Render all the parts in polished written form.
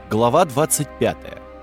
Глава 25.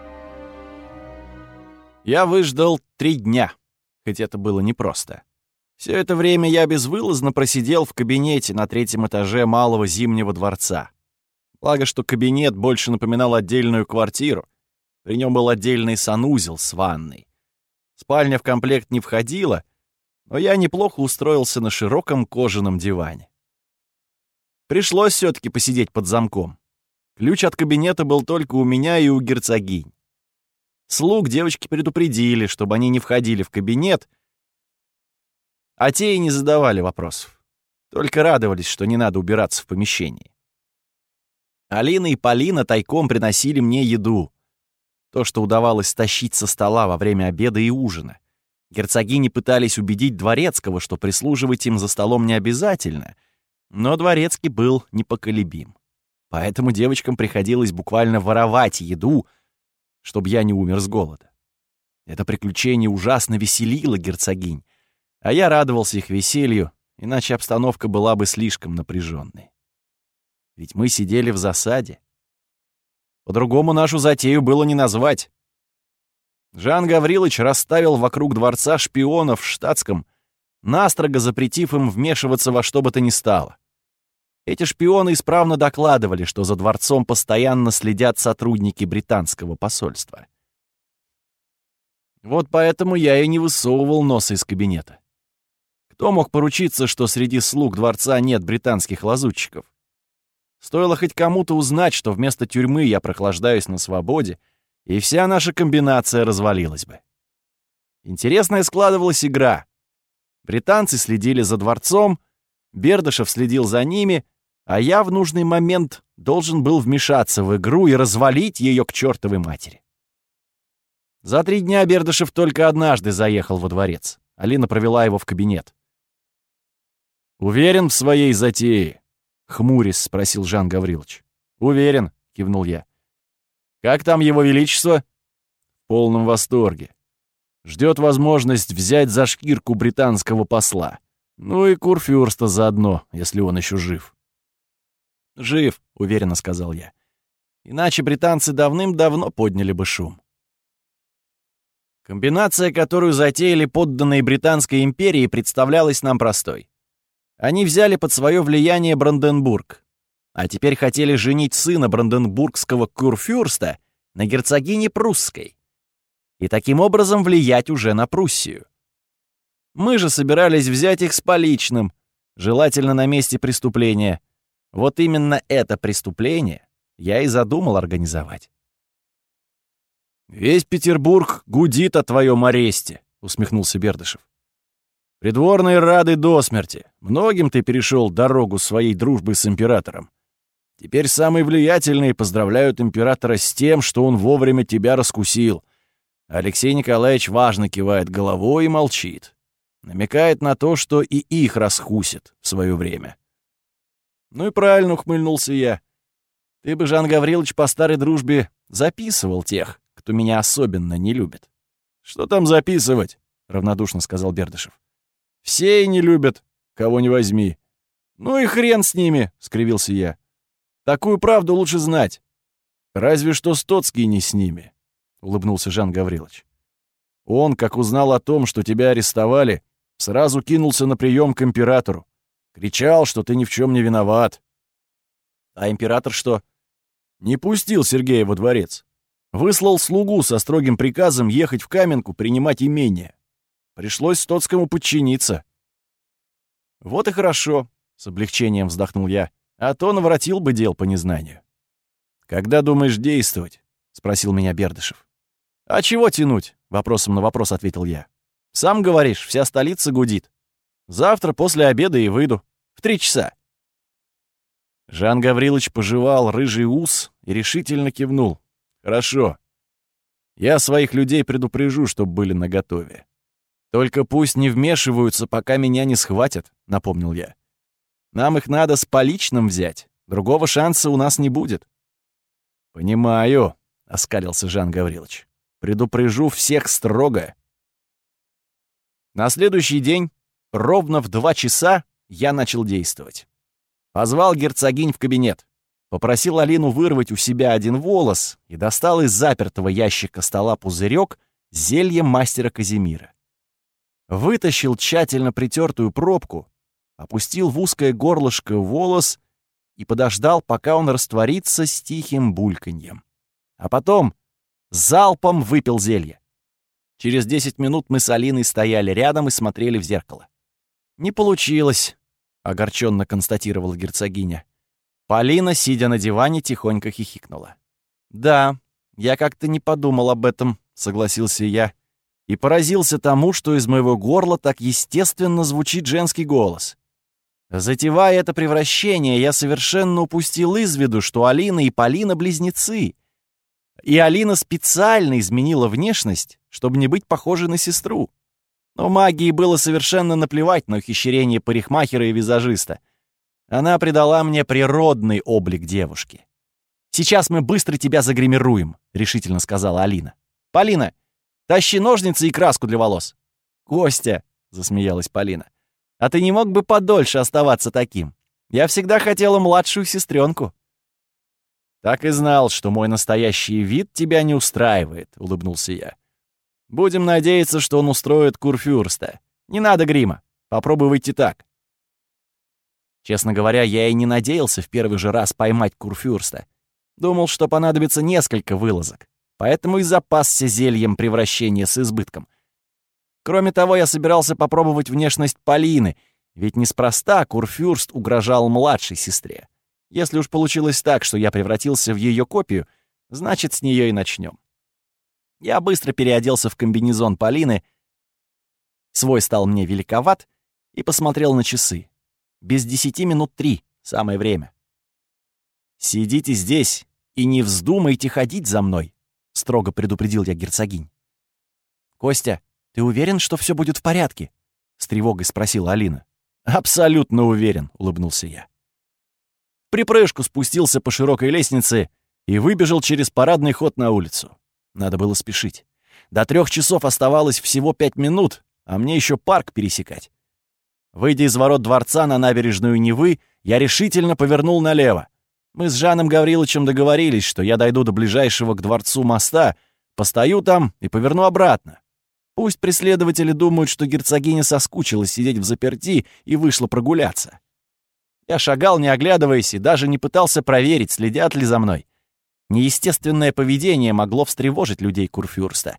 Я выждал 3 дня, хоть это было непросто. Все это время я безвылазно просидел в кабинете на 3-м этаже Малого Зимнего дворца. Благо, что кабинет больше напоминал отдельную квартиру. При нем был отдельный санузел с ванной. Спальня в комплект не входила, но я неплохо устроился на широком кожаном диване. Пришлось все-таки посидеть под замком. Ключ от кабинета был только у меня и у герцогинь. Слуг девочки предупредили, чтобы они не входили в кабинет, а те и не задавали вопросов. Только радовались, что не надо убираться в помещении. Алина и Полина тайком приносили мне еду. То, что удавалось стащить со стола во время обеда и ужина. Герцогини пытались убедить Дворецкого, что прислуживать им за столом не обязательно, но Дворецкий был непоколебим. Поэтому девочкам приходилось буквально воровать еду, чтобы я не умер с голода. Это приключение ужасно веселило герцогинь, а я радовался их веселью, иначе обстановка была бы слишком напряженной. Ведь мы сидели в засаде. По-другому нашу затею было не назвать. Жан Гаврилович расставил вокруг дворца шпионов в штатском, настрого запретив им вмешиваться во что бы то ни стало. Эти шпионы исправно докладывали, что за дворцом постоянно следят сотрудники британского посольства. Вот поэтому я и не высовывал носа из кабинета. Кто мог поручиться, что среди слуг дворца нет британских лазутчиков? Стоило хоть кому-то узнать, что вместо тюрьмы я прохлаждаюсь на свободе, и вся наша комбинация развалилась бы. Интересная складывалась игра. Британцы следили за дворцом, Бердышев следил за ними, а я в нужный момент должен был вмешаться в игру и развалить ее к чертовой матери. За 3 дня Бердышев только однажды заехал во дворец. Алина провела его в кабинет. «Уверен в своей затее?» — хмурясь спросил Жан Гаврилович. «Уверен», — кивнул я. «Как там его величество?» «В полном восторге. Ждет возможность взять за шкирку британского посла. Ну и курфюрста заодно, если он еще жив». «Жив», — уверенно сказал я. «Иначе британцы давным-давно подняли бы шум». Комбинация, которую затеяли подданные Британской империи, представлялась нам простой. Они взяли под свое влияние Бранденбург, а теперь хотели женить сына бранденбургского курфюрста на герцогине прусской и таким образом влиять уже на Пруссию. Мы же собирались взять их с поличным, желательно на месте преступления. Вот именно это преступление я и задумал организовать. «Весь Петербург гудит о твоем аресте», — усмехнулся Бердышев. «Придворные рады до смерти. Многим ты перешел дорогу своей дружбы с императором. Теперь самые влиятельные поздравляют императора с тем, что он вовремя тебя раскусил. Алексей Николаевич важно кивает головой и молчит. Намекает на то, что и их раскусит в свое время». «Ну и правильно», — ухмыльнулся я. «Ты бы, Жан Гаврилович, по старой дружбе записывал тех, кто меня особенно не любит». «Что там записывать?» — равнодушно сказал Бердышев. «Все и не любят, кого не возьми». «Ну и хрен с ними», — скривился я. «Такую правду лучше знать». «Разве что Стоцкий не с ними», — улыбнулся Жан Гаврилович. «Он, как узнал о том, что тебя арестовали, сразу кинулся на прием к императору. Кричал, что ты ни в чем не виноват». «А император что?» «Не пустил Сергея во дворец. Выслал слугу со строгим приказом ехать в Каменку принимать имение. Пришлось Стоцкому подчиниться». «Вот и хорошо», — с облегчением вздохнул я, «а то наворотил бы дел по незнанию». «Когда думаешь действовать?» — спросил меня Бердышев. «А чего тянуть?» — вопросом на вопрос ответил я. «Сам говоришь, вся столица гудит. Завтра после обеда и выйду. В 3 часа». Жан Гаврилович пожевал рыжий ус и решительно кивнул. «Хорошо. Я своих людей предупрежу, чтоб были наготове. Только пусть не вмешиваются, пока меня не схватят», — напомнил я. «Нам их надо с поличным взять. Другого шанса у нас не будет». «Понимаю», — оскалился Жан Гаврилович. «Предупрежу всех строго». На следующий день, ровно в 2 часа, я начал действовать. Позвал герцогинь в кабинет. попросил Алину вырвать у себя один волос и достал из запертого ящика стола пузырек с зельем мастера Казимира. Вытащил тщательно притертую пробку, опустил в узкое горлышко волос и подождал, пока он растворится с тихим бульканьем. А потом залпом выпил зелье. Через 10 минут мы с Алиной стояли рядом и смотрели в зеркало. «Не получилось», — огорченно констатировала герцогиня. Полина, сидя на диване, тихонько хихикнула. «Да, я как-то не подумал об этом», — согласился я, и поразился тому, что из моего горла так естественно звучит женский голос. Затевая это превращение, я совершенно упустил из виду, что Алина и Полина — близнецы. И Алина специально изменила внешность, чтобы не быть похожей на сестру. Но магии было совершенно наплевать на ухищрение парикмахера и визажиста. Она придала мне природный облик девушки. «Сейчас мы быстро тебя загримируем», — решительно сказала Алина. «Полина, тащи ножницы и краску для волос». «Костя», — засмеялась Полина, — «а ты не мог бы подольше оставаться таким? Я всегда хотела младшую сестренку». «Так и знал, что мой настоящий вид тебя не устраивает», — улыбнулся я. «Будем надеяться, что он устроит курфюрста. Не надо грима. Попробуй выйти так». Честно говоря, я и не надеялся в первый же раз поймать курфюрста. Думал, что понадобится несколько вылазок, поэтому и запасся зельем превращения с избытком. Кроме того, я собирался попробовать внешность Полины, ведь неспроста курфюрст угрожал младшей сестре. Если уж получилось так, что я превратился в ее копию, значит, с нее и начнем. Я быстро переоделся в комбинезон Полины, свой стал мне великоват, и посмотрел на часы. Без 10 минут 3, самое время. «Сидите здесь и не вздумайте ходить за мной», — строго предупредил я герцогинь. «Костя, ты уверен, что все будет в порядке?» — с тревогой спросила Алина. «Абсолютно уверен», — улыбнулся я. В припрыжку спустился по широкой лестнице и выбежал через парадный ход на улицу. Надо было спешить. До 3 часов оставалось всего 5 минут, а мне еще парк пересекать. Выйдя из ворот дворца на набережную Невы, я решительно повернул налево. Мы с Жаном Гавриловичем договорились, что я дойду до ближайшего к дворцу моста, постою там и поверну обратно. Пусть преследователи думают, что герцогиня соскучилась сидеть взаперти и вышла прогуляться. Я шагал, не оглядываясь, и даже не пытался проверить, следят ли за мной. Неестественное поведение могло встревожить людей курфюрста.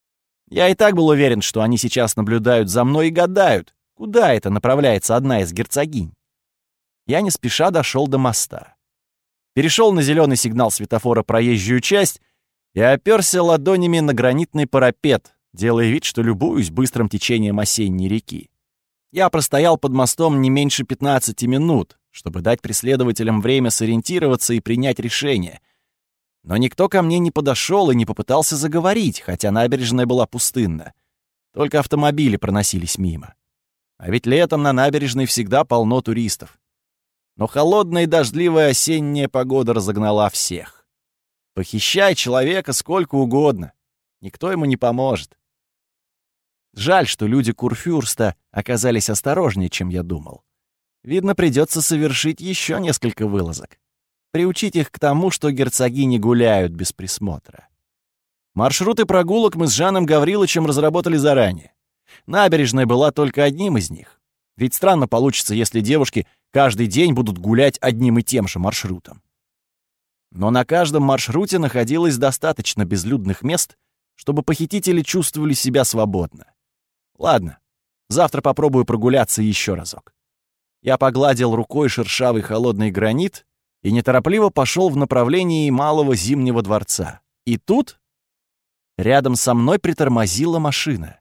Я и так был уверен, что они сейчас наблюдают за мной и гадают, куда это направляется одна из герцогинь. Я не спеша дошел до моста. Перешел на зеленый сигнал светофора проезжую часть и оперся ладонями на гранитный парапет, делая вид, что любуюсь быстрым течением осенней реки. Я простоял под мостом не меньше 15 минут, чтобы дать преследователям время сориентироваться и принять решение. Но никто ко мне не подошел и не попытался заговорить, хотя набережная была пустынна. Только автомобили проносились мимо. А ведь летом на набережной всегда полно туристов. Но холодная и дождливая осенняя погода разогнала всех. Похищай человека сколько угодно. Никто ему не поможет. Жаль, что люди курфюрста оказались осторожнее, чем я думал. Видно, придется совершить еще несколько вылазок. Приучить их к тому, что герцогини гуляют без присмотра. Маршруты прогулок мы с Жаном Гавриловичем разработали заранее. Набережная была только одним из них. Ведь странно получится, если девушки каждый день будут гулять одним и тем же маршрутом. Но на каждом маршруте находилось достаточно безлюдных мест, чтобы похитители чувствовали себя свободно. Ладно, завтра попробую прогуляться еще разок. Я погладил рукой шершавый холодный гранит и неторопливо пошел в направлении малого Зимнего дворца. И тут рядом со мной притормозила машина.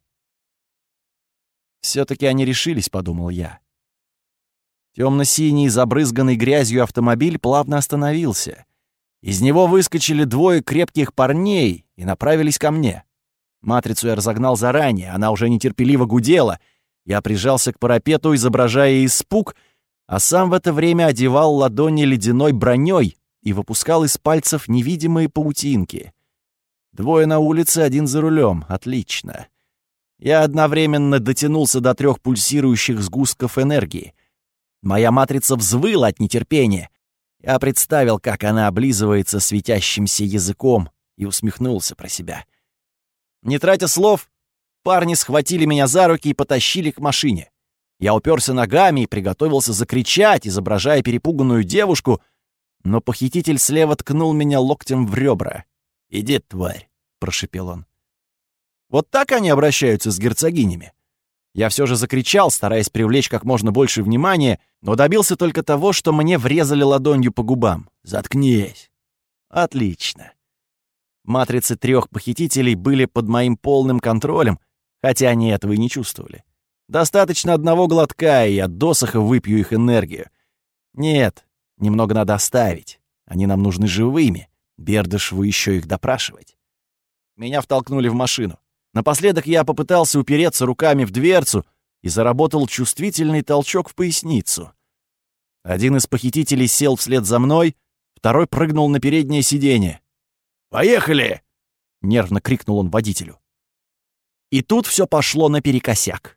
«Все-таки они решились», — подумал я. Темно-синий, забрызганный грязью автомобиль плавно остановился. Из него выскочили 2 крепких парней и направились ко мне. Матрицу я разогнал заранее, она уже нетерпеливо гудела. Я прижался к парапету, изображая испуг, а сам в это время одевал ладони ледяной броней и выпускал из пальцев невидимые паутинки. 2 на улице, 1 за рулем. Отлично. Я одновременно дотянулся до 3 пульсирующих сгустков энергии. Моя матрица взвыла от нетерпения. Я представил, как она облизывается светящимся языком, и усмехнулся про себя. Не тратя слов, парни схватили меня за руки и потащили к машине. Я уперся ногами и приготовился закричать, изображая перепуганную девушку, но похититель слева ткнул меня локтем в ребра. «Иди, тварь!» — прошепел он. Вот так они обращаются с герцогинями. Я все же закричал, стараясь привлечь как можно больше внимания, но добился только того, что мне врезали ладонью по губам. «Заткнись!» Отлично. Матрицы 3 похитителей были под моим полным контролем, хотя они этого и не чувствовали. Достаточно одного глотка, и я досуха выпью их энергию. Нет, немного надо оставить. Они нам нужны живыми. Бердышеву еще их допрашивать. Меня втолкнули в машину. Напоследок я попытался упереться руками в дверцу и заработал чувствительный толчок в поясницу. Один из похитителей сел вслед за мной, второй прыгнул на переднее сиденье. «Поехали!» — нервно крикнул он водителю. И тут все пошло наперекосяк.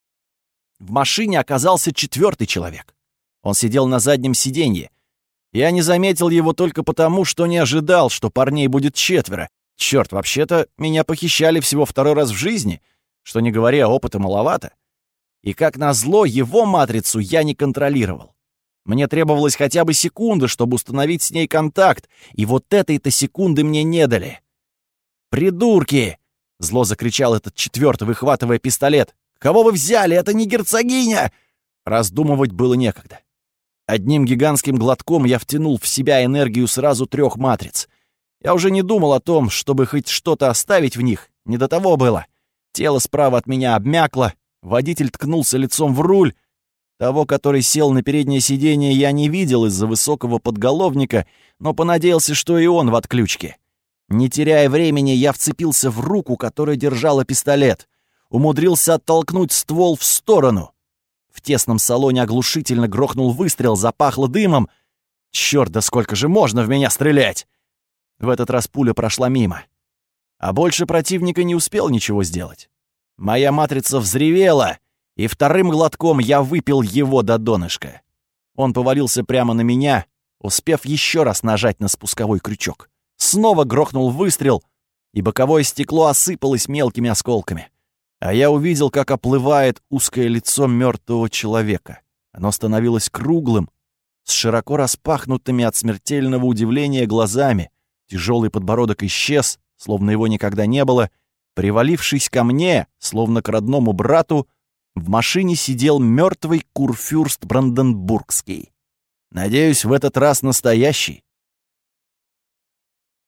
В машине оказался 4-й человек. Он сидел на заднем сиденье. Я не заметил его только потому, что не ожидал, что парней будет 4. Черт, вообще-то меня похищали всего 2-й раз в жизни, что, не говоря, опыта маловато. И как назло, его матрицу я не контролировал. Мне требовалось хотя бы секунда, чтобы установить с ней контакт, и вот этой-то секунды мне не дали. «Придурки!» — зло закричал этот 4-й, выхватывая пистолет. «Кого вы взяли? Это не герцогиня!» Раздумывать было некогда. Одним гигантским глотком я втянул в себя энергию сразу 3 матриц. Я уже не думал о том, чтобы хоть что-то оставить в них, не до того было. Тело справа от меня обмякло, водитель ткнулся лицом в руль. Того, который сел на переднее сиденье, я не видел из-за высокого подголовника, но понадеялся, что и он в отключке. Не теряя времени, я вцепился в руку, которая держала пистолет. Умудрился оттолкнуть ствол в сторону. В тесном салоне оглушительно грохнул выстрел, запахло дымом. Чёрт, да сколько же можно в меня стрелять? В этот раз пуля прошла мимо. А больше противника не успел ничего сделать. Моя матрица взревела, и 2-м глотком я выпил его до донышка. Он повалился прямо на меня, успев еще раз нажать на спусковой крючок. Снова грохнул выстрел, и боковое стекло осыпалось мелкими осколками. А я увидел, как оплывает узкое лицо мертвого человека. Оно становилось круглым, с широко распахнутыми от смертельного удивления глазами. Тяжелый подбородок исчез, словно его никогда не было. Привалившись ко мне, словно к родному брату, в машине сидел мертвый курфюрст Бранденбургский. Надеюсь, в этот раз настоящий.